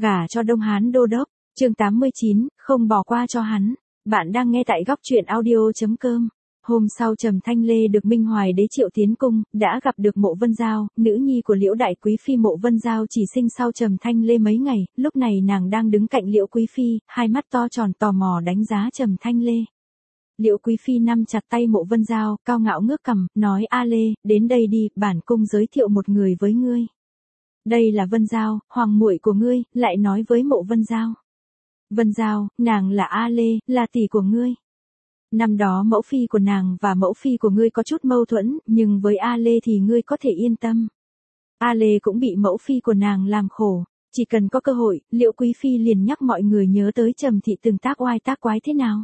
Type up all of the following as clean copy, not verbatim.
Gả cho Đông Hán đô đốc, chương 89, không bỏ qua cho hắn. Bạn đang nghe tại góc truyện audio.com. Hôm sau Trầm Thanh Lê được Minh Hoài đế triệu tiến cung, đã gặp được Mộ Vân Giao, nữ nhi của Liễu đại quý phi. Mộ Vân Giao chỉ sinh sau Trầm Thanh Lê mấy ngày, lúc này nàng đang đứng cạnh Liễu quý phi, hai mắt to tròn tò mò đánh giá Trầm Thanh Lê. Liễu quý phi nắm chặt tay Mộ Vân Giao, cao ngạo ngước cằm, nói: "A Lê, đến đây đi, bản cung giới thiệu một người với ngươi. Đây là Vân Giao, hoàng muội của ngươi." Lại nói với Mộ Vân Giao: "Vân Giao, nàng là A Lê, là tỷ của ngươi. Năm đó mẫu phi của nàng và mẫu phi của ngươi có chút mâu thuẫn, nhưng với A Lê thì ngươi có thể yên tâm. A Lê cũng bị mẫu phi của nàng làm khổ, chỉ cần có cơ hội, Liễu quý phi liền nhắc mọi người nhớ tới Trầm thị từng tác oai tác quái thế nào."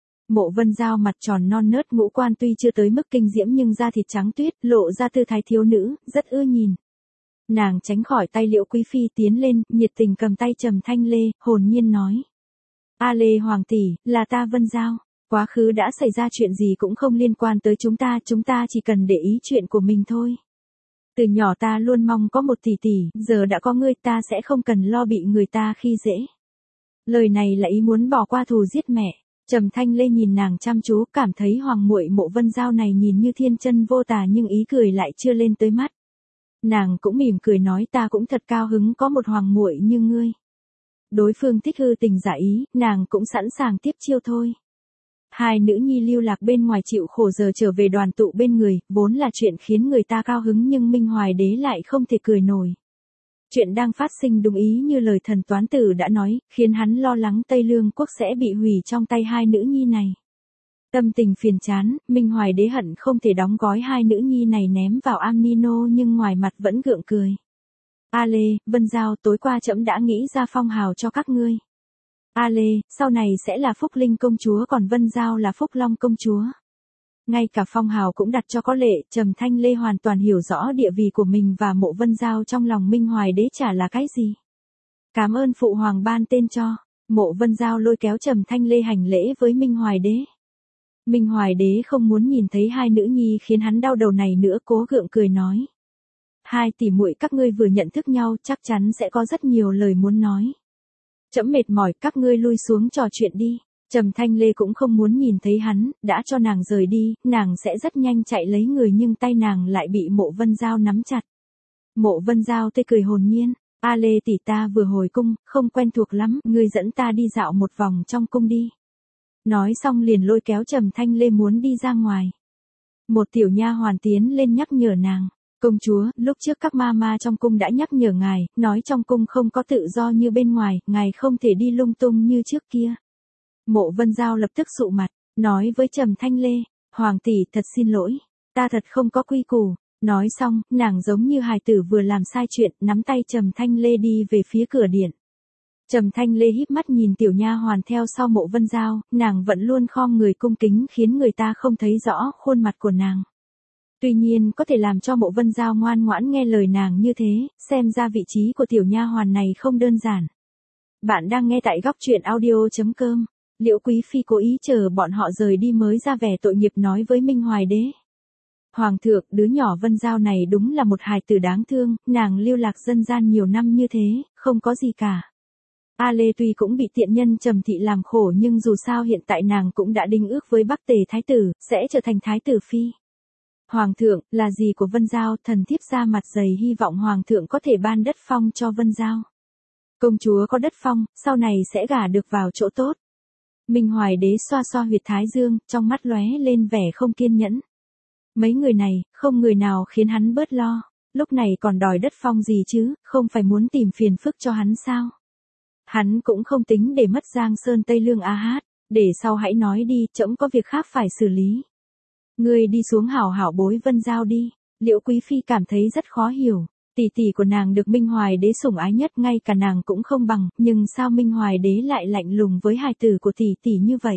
Mộ Vân Giao mặt tròn non nớt, ngũ quan tuy chưa tới mức kinh diễm nhưng da thịt trắng tuyết, lộ ra tư thái thiếu nữ, rất ưa nhìn. Nàng tránh khỏi tay Liễu quý phi tiến lên, nhiệt tình cầm tay Trầm Thanh Lê, hồn nhiên nói: "A Lê hoàng tỷ, là ta Vân Giao. Quá khứ đã xảy ra chuyện gì cũng không liên quan tới chúng ta chỉ cần để ý chuyện của mình thôi. Từ nhỏ ta luôn mong có một tỷ tỷ, giờ đã có ngươi ta sẽ không cần lo bị người ta khi dễ." Lời này là ý muốn bỏ qua thù giết mẹ. Trầm Thanh Lê nhìn nàng chăm chú, cảm thấy hoàng muội Mộ Vân Giao này nhìn như thiên chân vô tà nhưng ý cười lại chưa lên tới mắt. Nàng cũng mỉm cười nói: "Ta cũng thật cao hứng có một hoàng muội như ngươi." Đối phương thích hư tình giả ý, nàng cũng sẵn sàng tiếp chiêu thôi. Hai nữ nhi lưu lạc bên ngoài chịu khổ giờ trở về đoàn tụ bên người, vốn là chuyện khiến người ta cao hứng nhưng Minh Hoài đế lại không thể cười nổi. Chuyện đang phát sinh đúng ý như lời thần toán tử đã nói, khiến hắn lo lắng Tây Lương quốc sẽ bị hủy trong tay hai nữ nhi này. Tâm tình phiền chán, Minh Hoài đế hận không thể đóng gói hai nữ nhi này ném vào am Nino nhưng ngoài mặt vẫn gượng cười. "A Lê, Vân Giao, tối qua trẫm đã nghĩ ra phong hào cho các ngươi. A Lê, sau này sẽ là Phúc Linh công chúa còn Vân Giao là Phúc Long công chúa." Ngay cả phong hào cũng đặt cho có lệ. Trầm Thanh Lê hoàn toàn hiểu rõ địa vị của mình và Mộ Vân Giao trong lòng Minh Hoài đế chả là cái gì. "Cảm ơn phụ hoàng ban tên cho." Mộ Vân Giao lôi kéo Trầm Thanh Lê hành lễ với Minh Hoài đế. Minh Hoài đế không muốn nhìn thấy hai nữ nhi khiến hắn đau đầu này nữa, cố gượng cười nói: "Hai tỷ muội các ngươi vừa nhận thức nhau chắc chắn sẽ có rất nhiều lời muốn nói. Trẫm mệt mỏi, các ngươi lui xuống trò chuyện đi." Trầm Thanh Lê cũng không muốn nhìn thấy hắn, đã cho nàng rời đi, nàng sẽ rất nhanh chạy lấy người nhưng tay nàng lại bị Mộ Vân Giao nắm chặt. Mộ Vân Giao tươi cười hồn nhiên: "A Lê tỷ, ta vừa hồi cung, không quen thuộc lắm, ngươi dẫn ta đi dạo một vòng trong cung đi." Nói xong liền lôi kéo Trầm Thanh Lê muốn đi ra ngoài. Một tiểu nha hoàn tiến lên nhắc nhở nàng: "Công chúa, lúc trước các ma trong cung đã nhắc nhở ngài, nói trong cung không có tự do như bên ngoài, ngài không thể đi lung tung như trước kia." Mộ Vân Giao lập tức sụ mặt, nói với Trầm Thanh Lê: "Hoàng tỷ, thật xin lỗi, ta thật không có quy củ." Nói xong, nàng giống như hài tử vừa làm sai chuyện, nắm tay Trầm Thanh Lê đi về phía cửa điện. Trầm Thanh Lê híp mắt nhìn tiểu nha hoàn theo sau Mộ Vân Giao, nàng vẫn luôn khom người cung kính khiến người ta không thấy rõ khuôn mặt của nàng. Tuy nhiên có thể làm cho Mộ Vân Giao ngoan ngoãn nghe lời nàng như thế, xem ra vị trí của tiểu nha hoàn này không đơn giản. Bạn đang nghe tại góc truyện audio.com. Liễu quý phi cố ý chờ bọn họ rời đi mới ra vẻ tội nghiệp nói với Minh Hoài đế: "Hoàng thượng, đứa nhỏ Vân Giao này đúng là một hài tử đáng thương, nàng lưu lạc dân gian nhiều năm như thế, không có gì cả. A Lê tuy cũng bị tiện nhân Trầm thị làm khổ nhưng dù sao hiện tại nàng cũng đã đính ước với Bắc Tề thái tử, sẽ trở thành thái tử phi. Hoàng thượng, là gì của Vân Giao?" Thần thiếp ra mặt dày hy vọng Hoàng thượng có thể ban đất phong cho Vân Giao. Công chúa có đất phong, sau này sẽ gả được vào chỗ tốt. Minh Hoài đế xoa xoa huyệt thái dương, trong mắt lóe lên vẻ không kiên nhẫn. Mấy người này, không người nào khiến hắn bớt lo. Lúc này còn đòi đất phong gì chứ, không phải muốn tìm phiền phức cho hắn sao? Hắn cũng không tính để mất Giang Sơn Tây Lương a hát, để sau hãy nói đi, trẫm có việc khác phải xử lý. Ngươi đi xuống hảo hảo bối Vân Giao đi. Liễu quý phi cảm thấy rất khó hiểu. Tỷ tỷ của nàng được Minh Hoài đế sủng ái nhất, ngay cả nàng cũng không bằng, nhưng sao Minh Hoài đế lại lạnh lùng với hài tử của tỷ tỷ như vậy?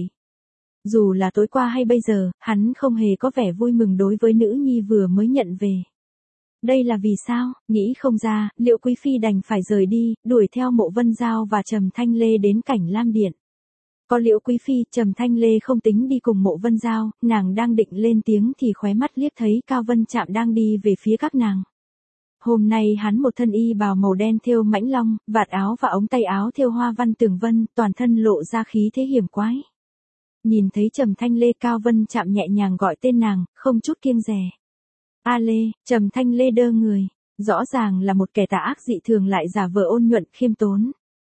Dù là tối qua hay bây giờ, hắn không hề có vẻ vui mừng đối với nữ nhi vừa mới nhận về. Đây là vì sao? Nghĩ không ra, Liễu quý phi đành phải rời đi, đuổi theo Mộ Vân Giao và Trầm Thanh Lê đến Cảnh Lam điện. Có Liễu quý phi, Trầm Thanh Lê không tính đi cùng Mộ Vân Giao, nàng đang định lên tiếng thì khóe mắt liếc thấy Cao Vân Trạm đang đi về phía các nàng. Hôm nay hắn một thân y bào màu đen thêu mãnh long, vạt áo và ống tay áo thêu hoa văn tường vân, toàn thân lộ ra khí thế hiểm quái. Nhìn thấy Trầm Thanh Lê, Cao Vân Trạm nhẹ nhàng gọi tên nàng, không chút kiêng dè. A Lê, Trầm Thanh Lê đơ người, rõ ràng là một kẻ tà ác dị thường lại giả vờ ôn nhuận khiêm tốn.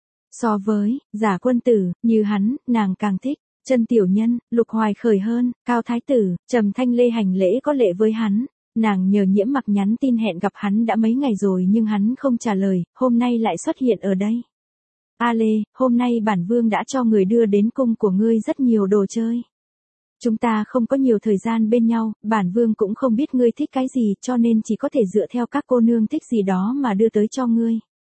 So với giả quân tử như hắn, nàng càng thích Chân tiểu nhân, Lục Hoài Khởi hơn, Cao Thái tử. Trầm Thanh Lê hành lễ có lệ với hắn. Nàng nhờ Nhiễm Mặc nhắn tin hẹn gặp hắn đã mấy ngày rồi nhưng hắn không trả lời, hôm nay lại xuất hiện ở đây. A Lê, hôm nay bản vương đã cho người đưa đến cung của ngươi rất nhiều đồ chơi. Chúng ta không có nhiều thời gian bên nhau, bản vương cũng không biết ngươi thích cái gì cho nên chỉ có thể dựa theo các cô nương thích gì đó mà đưa tới cho ngươi.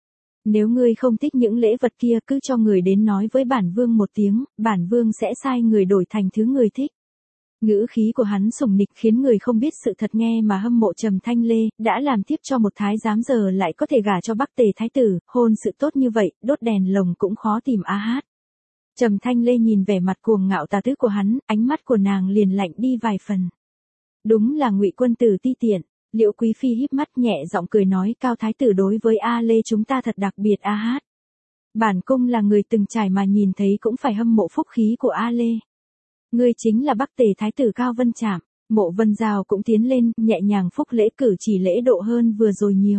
Nếu ngươi không thích những lễ vật kia cứ cho người đến nói với bản vương một tiếng, bản vương sẽ sai người đổi thành thứ người thích. Ngữ khí của hắn sủng nịch khiến người không biết sự thật nghe mà hâm mộ Trầm Thanh Lê, đã làm tiếp cho một thái giám giờ lại có thể gả cho Bắc Tề thái tử, hôn sự tốt như vậy, đốt đèn lồng cũng khó tìm a hát. Trầm Thanh Lê nhìn vẻ mặt cuồng ngạo tà tứ của hắn, ánh mắt của nàng liền lạnh đi vài phần. Đúng là Ngụy quân tử ti tiện. Liễu Quý Phi híp mắt nhẹ giọng cười nói, Cao thái tử đối với A Lê chúng ta thật đặc biệt a hát. Bản cung là người từng trải mà nhìn thấy cũng phải hâm mộ phúc khí của A Lê. Ngươi chính là Bắc Tề thái tử Cao Vân Trạm. Mộ Vân Giao cũng tiến lên, nhẹ nhàng phúc lễ, cử chỉ lễ độ hơn vừa rồi nhiều.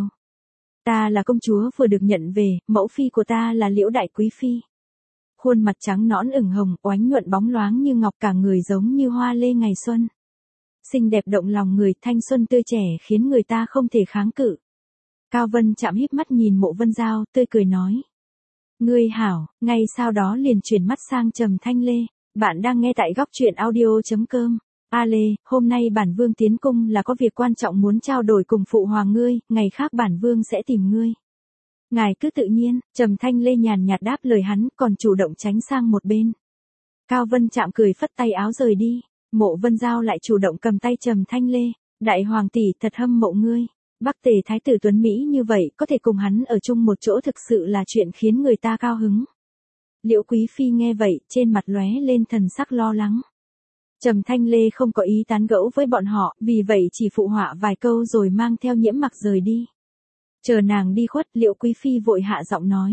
Ta là công chúa vừa được nhận về, mẫu phi của ta là Liễu Đại Quý Phi. Khuôn mặt trắng nõn ửng hồng, oánh nhuận bóng loáng như ngọc, cả người giống như hoa lê ngày xuân. Xinh đẹp động lòng người, thanh xuân tươi trẻ khiến người ta không thể kháng cự. Cao Vân Trạm híp mắt nhìn Mộ Vân Giao, tươi cười nói. Ngươi hảo, ngay sau đó liền chuyển mắt sang Trầm Thanh Lê. Bạn đang nghe tại góc truyện audio.com. A Lê, hôm nay bản vương tiến cung là có việc quan trọng muốn trao đổi cùng phụ hoàng ngươi, ngày khác bản vương sẽ tìm ngươi. Ngài cứ tự nhiên. Trầm Thanh Lê nhàn nhạt đáp lời hắn, còn chủ động tránh sang một bên. Cao Vân Trạm cười phất tay áo rời đi. Mộ Vân Giao lại chủ động cầm tay Trầm Thanh Lê. Đại hoàng tỷ thật hâm mộ ngươi. Bắc Tề thái tử tuấn Mỹ như vậy, có thể cùng hắn ở chung một chỗ thực sự là chuyện khiến người ta cao hứng. Liễu Quý Phi nghe vậy, trên mặt lóe lên thần sắc lo lắng. Trầm Thanh Lê không có ý tán gẫu với bọn họ, vì vậy chỉ phụ họa vài câu rồi mang theo Nhiễm Mặc rời đi. Chờ nàng đi khuất, Liễu Quý Phi vội hạ giọng nói.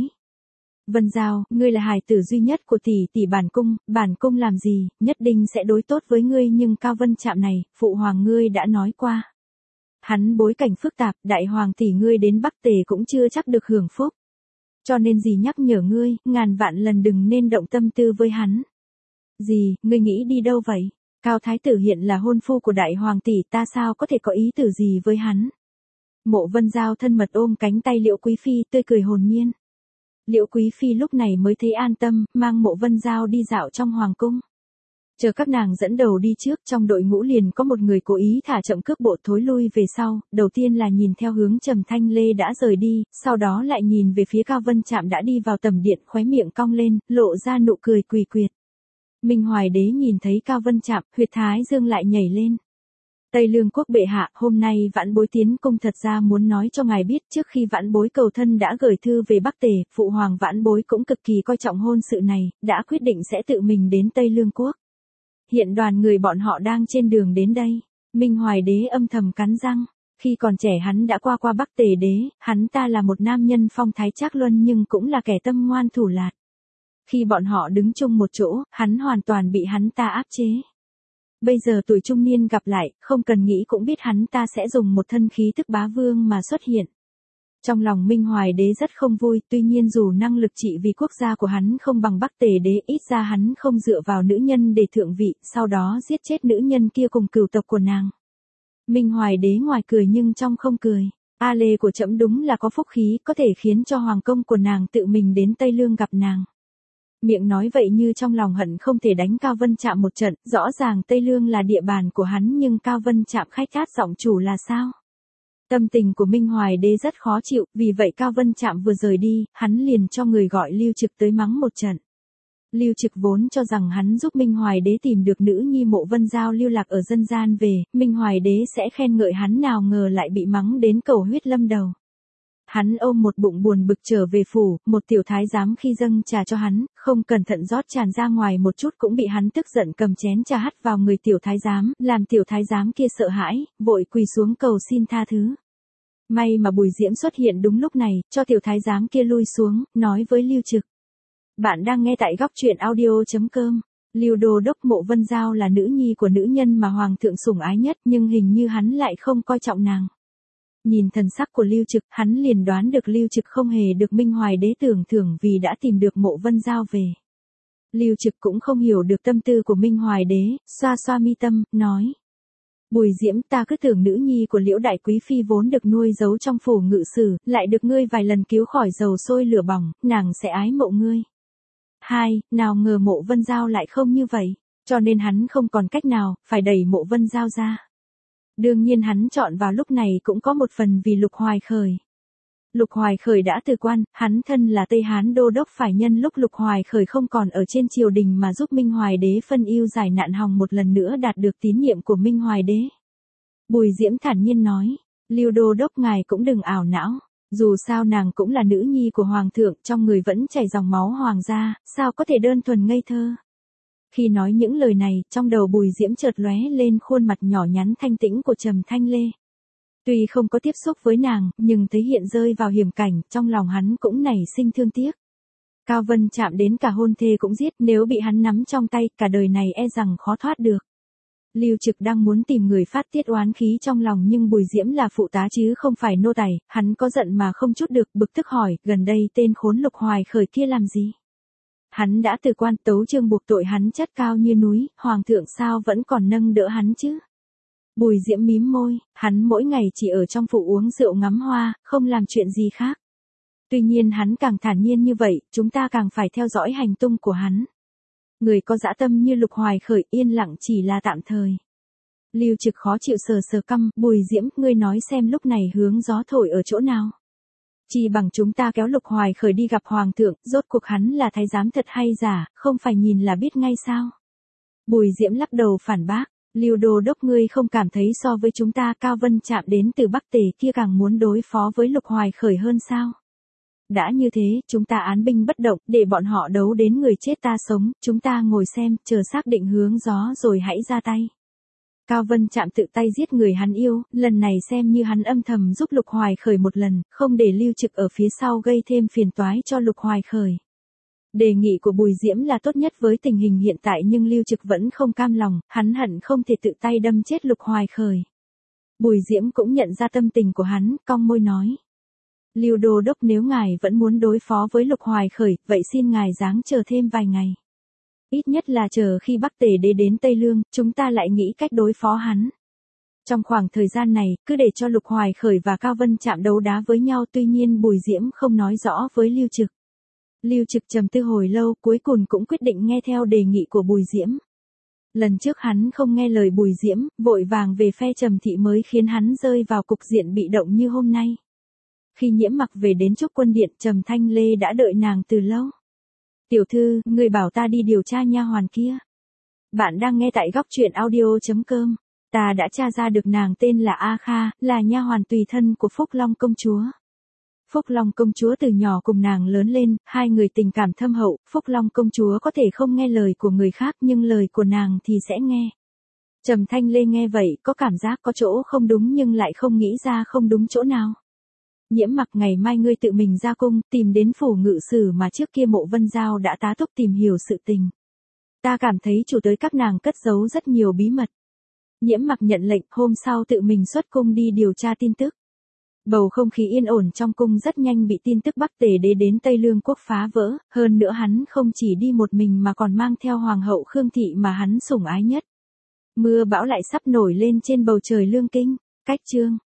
Vân Giao, ngươi là hài tử duy nhất của tỷ bản cung làm gì, nhất định sẽ đối tốt với ngươi nhưng Cao Vân Trạm này, phụ hoàng ngươi đã nói qua. Hắn bối cảnh phức tạp, đại hoàng tỷ ngươi đến Bắc Tề cũng chưa chắc được hưởng phúc. Cho nên gì nhắc nhở ngươi, ngàn vạn lần đừng nên động tâm tư với hắn. Gì, ngươi nghĩ đi đâu vậy? Cao thái tử hiện là hôn phu của đại hoàng tỷ, ta sao có thể có ý tưởng gì với hắn? Mộ Vân Giao thân mật ôm cánh tay Liễu Quý Phi, tươi cười hồn nhiên. Liễu Quý Phi lúc này mới thấy an tâm, mang Mộ Vân Giao đi dạo trong hoàng cung. Chờ các nàng dẫn đầu đi trước, trong đội ngũ liền có một người cố ý thả chậm cước bộ thối lui về sau, đầu tiên là nhìn theo hướng Trầm Thanh Lê đã rời đi, sau đó lại nhìn về phía Cao Vân Trạm đã đi vào tầm điện, khóe miệng cong lên, lộ ra nụ cười quỷ quyệt. Minh Hoài Đế nhìn thấy Cao Vân Trạm, huyệt thái dương lại nhảy lên. Tây Lương quốc bệ hạ, hôm nay vãn bối tiến cung thật ra muốn nói cho ngài biết, trước khi vãn bối cầu thân đã gửi thư về Bắc Tề, phụ hoàng vãn bối cũng cực kỳ coi trọng hôn sự này, đã quyết định sẽ tự mình đến Tây Lương quốc. Hiện đoàn người bọn họ đang trên đường đến đây. Minh Hoài Đế âm thầm cắn răng. Khi còn trẻ hắn đã qua Bắc Tề đế, hắn ta là một nam nhân phong thái trác luân nhưng cũng là kẻ tâm ngoan thủ lạt. Khi bọn họ đứng chung một chỗ, hắn hoàn toàn bị hắn ta áp chế. Bây giờ tuổi trung niên gặp lại, không cần nghĩ cũng biết hắn ta sẽ dùng một thân khí thức bá vương mà xuất hiện. Trong lòng Minh Hoài Đế rất không vui, tuy nhiên dù năng lực trị vì quốc gia của hắn không bằng Bắc Tề đế, ít ra hắn không dựa vào nữ nhân để thượng vị, sau đó giết chết nữ nhân kia cùng cửu tộc của nàng. Minh Hoài Đế ngoài cười nhưng trong không cười. A Lê của trẫm đúng là có phúc khí, có thể khiến cho hoàng công của nàng tự mình đến Tây Lương gặp nàng. Miệng nói vậy như trong lòng hận không thể đánh Cao Vân Trạm một trận, rõ ràng Tây Lương là địa bàn của hắn nhưng Cao Vân Trạm khách gát giọng chủ là sao? Tâm tình của Minh Hoài Đế rất khó chịu, vì vậy Cao Vân Trạm vừa rời đi, hắn liền cho người gọi Lưu Trực tới mắng một trận. Lưu Trực vốn cho rằng hắn giúp Minh Hoài Đế tìm được nữ nhi Mộ Vân Giao lưu lạc ở dân gian về, Minh Hoài Đế sẽ khen ngợi hắn, nào ngờ lại bị mắng đến cầu huyết lâm đầu. Hắn ôm một bụng buồn bực trở về phủ, một tiểu thái giám khi dâng trà cho hắn, không cẩn thận rót tràn ra ngoài một chút cũng bị hắn tức giận cầm chén trà hắt vào người tiểu thái giám, làm tiểu thái giám kia sợ hãi, vội quỳ xuống cầu xin tha thứ. May mà Bùi Diễm xuất hiện đúng lúc này, cho tiểu thái giám kia lui xuống, nói với Lưu Trực. Bạn đang nghe tại góc truyện audio.com. Lưu Đô Đốc Mộ Vân Giao là nữ nhi của nữ nhân mà Hoàng thượng sủng ái nhất, nhưng hình như hắn lại không coi trọng nàng. Nhìn thần sắc của Lưu Trực, hắn liền đoán được Lưu Trực không hề được Minh Hoài đế tưởng thưởng vì đã tìm được Mộ Vân Giao về. Lưu Trực cũng không hiểu được tâm tư của Minh Hoài đế, xoa xoa mi tâm, nói. Bùi Diễm, ta cứ tưởng nữ nhi của Liễu đại quý phi vốn được nuôi giấu trong phủ ngự sử, lại được ngươi vài lần cứu khỏi dầu sôi lửa bỏng, nàng sẽ ái mộ ngươi. Nào ngờ Mộ Vân Giao lại không như vậy, cho nên hắn không còn cách nào, phải đẩy Mộ Vân Giao ra. Đương nhiên hắn chọn vào lúc này cũng có một phần vì Lục Hoài Khởi. Lục Hoài Khởi đã từ quan, hắn thân là Tây Hán đô đốc phải nhân lúc Lục Hoài Khởi không còn ở trên triều đình mà giúp Minh Hoài đế phân ưu giải nạn hòng một lần nữa đạt được tín nhiệm của Minh Hoài đế. Bùi Diễm thản nhiên nói, Lưu đô đốc ngài cũng đừng ảo não, dù sao nàng cũng là nữ nhi của Hoàng thượng, trong người vẫn chảy dòng máu hoàng gia, sao có thể đơn thuần ngây thơ. Khi nói những lời này, trong đầu Bùi Diễm chợt lóe lên khuôn mặt nhỏ nhắn thanh tĩnh của Trầm Thanh Lê. Tuy không có tiếp xúc với nàng, nhưng thấy hiện rơi vào hiểm cảnh, trong lòng hắn cũng nảy sinh thương tiếc. Cao Vân chạm đến cả hôn thê cũng giết, nếu bị hắn nắm trong tay, cả đời này e rằng khó thoát được. Lưu Trực đang muốn tìm người phát tiết oán khí trong lòng nhưng Bùi Diễm là phụ tá chứ không phải nô tài, hắn có giận mà không chút được, bực tức hỏi, gần đây tên khốn Lục Hoài Khởi kia làm gì? Hắn đã từ quan, tấu chương buộc tội hắn chất cao như núi, Hoàng thượng sao vẫn còn nâng đỡ hắn chứ? Bùi Diễm mím môi, hắn mỗi ngày chỉ ở trong phủ uống rượu ngắm hoa, không làm chuyện gì khác. Tuy nhiên hắn càng thản nhiên như vậy, chúng ta càng phải theo dõi hành tung của hắn. Người có dã tâm như Lục Hoài Khởi yên lặng chỉ là tạm thời. Lưu Trực khó chịu sờ cằm, Bùi Diễm, ngươi nói xem lúc này hướng gió thổi ở chỗ nào. Chỉ bằng chúng ta kéo Lục Hoài Khởi đi gặp Hoàng thượng, rốt cuộc hắn là thái giám thật hay giả, không phải nhìn là biết ngay sao. Bùi Diễm lắc đầu phản bác, Lưu đô đốc ngươi không cảm thấy so với chúng ta Cao Vân chạm đến từ Bắc Tề kia càng muốn đối phó với Lục Hoài Khởi hơn sao? Đã như thế, chúng ta án binh bất động, để bọn họ đấu đến người chết ta sống, chúng ta ngồi xem, chờ xác định hướng gió rồi hãy ra tay. Cao Vân chạm tự tay giết người hắn yêu, lần này xem như hắn âm thầm giúp Lục Hoài Khởi một lần, không để Lưu Trực ở phía sau gây thêm phiền toái cho Lục Hoài Khởi. Đề nghị của Bùi Diễm là tốt nhất với tình hình hiện tại nhưng Lưu Trực vẫn không cam lòng, hắn hận không thể tự tay đâm chết Lục Hoài Khởi. Bùi Diễm cũng nhận ra tâm tình của hắn, cong môi nói. Lưu đô đốc nếu ngài vẫn muốn đối phó với Lục Hoài Khởi, vậy xin ngài ráng chờ thêm vài ngày. Ít nhất là chờ khi Bắc Tề đế đến Tây Lương, chúng ta lại nghĩ cách đối phó hắn. Trong khoảng thời gian này, cứ để cho Lục Hoài Khởi và Cao Vân chạm đấu đá với nhau, tuy nhiên Bùi Diễm không nói rõ với Lưu Trực. Lưu Trực trầm tư hồi lâu, cuối cùng cũng quyết định nghe theo đề nghị của Bùi Diễm. Lần trước hắn không nghe lời Bùi Diễm, vội vàng về phe Trầm thị mới khiến hắn rơi vào cục diện bị động như hôm nay. Khi Nhiễm Mặc về đến Trúc Quân Điện, Trầm Thanh Lê đã đợi nàng từ lâu. Tiểu thư, người bảo ta đi điều tra nha hoàn kia. Bạn đang nghe tại góc truyện audio.com. Ta đã tra ra được nàng tên là A Kha, là nha hoàn tùy thân của Phúc Long công chúa. Phúc Long công chúa từ nhỏ cùng nàng lớn lên, hai người tình cảm thâm hậu, Phúc Long công chúa có thể không nghe lời của người khác nhưng lời của nàng thì sẽ nghe. Trầm Thanh Lê nghe vậy, có cảm giác có chỗ không đúng nhưng lại không nghĩ ra không đúng chỗ nào. Nhiễm Mặc, ngày mai ngươi tự mình ra cung, tìm đến phủ ngự sử mà trước kia Mộ Vân Giao đã tá túc tìm hiểu sự tình. Ta cảm thấy chủ tới các nàng cất giấu rất nhiều bí mật. Nhiễm Mặc nhận lệnh, hôm sau tự mình xuất cung đi điều tra tin tức. Bầu không khí yên ổn trong cung rất nhanh bị tin tức Bắc Tề đế đến Tây Lương quốc phá vỡ, hơn nữa hắn không chỉ đi một mình mà còn mang theo Hoàng hậu Khương Thị mà hắn sủng ái nhất. Mưa bão lại sắp nổi lên trên bầu trời Lương Kinh. Cách chương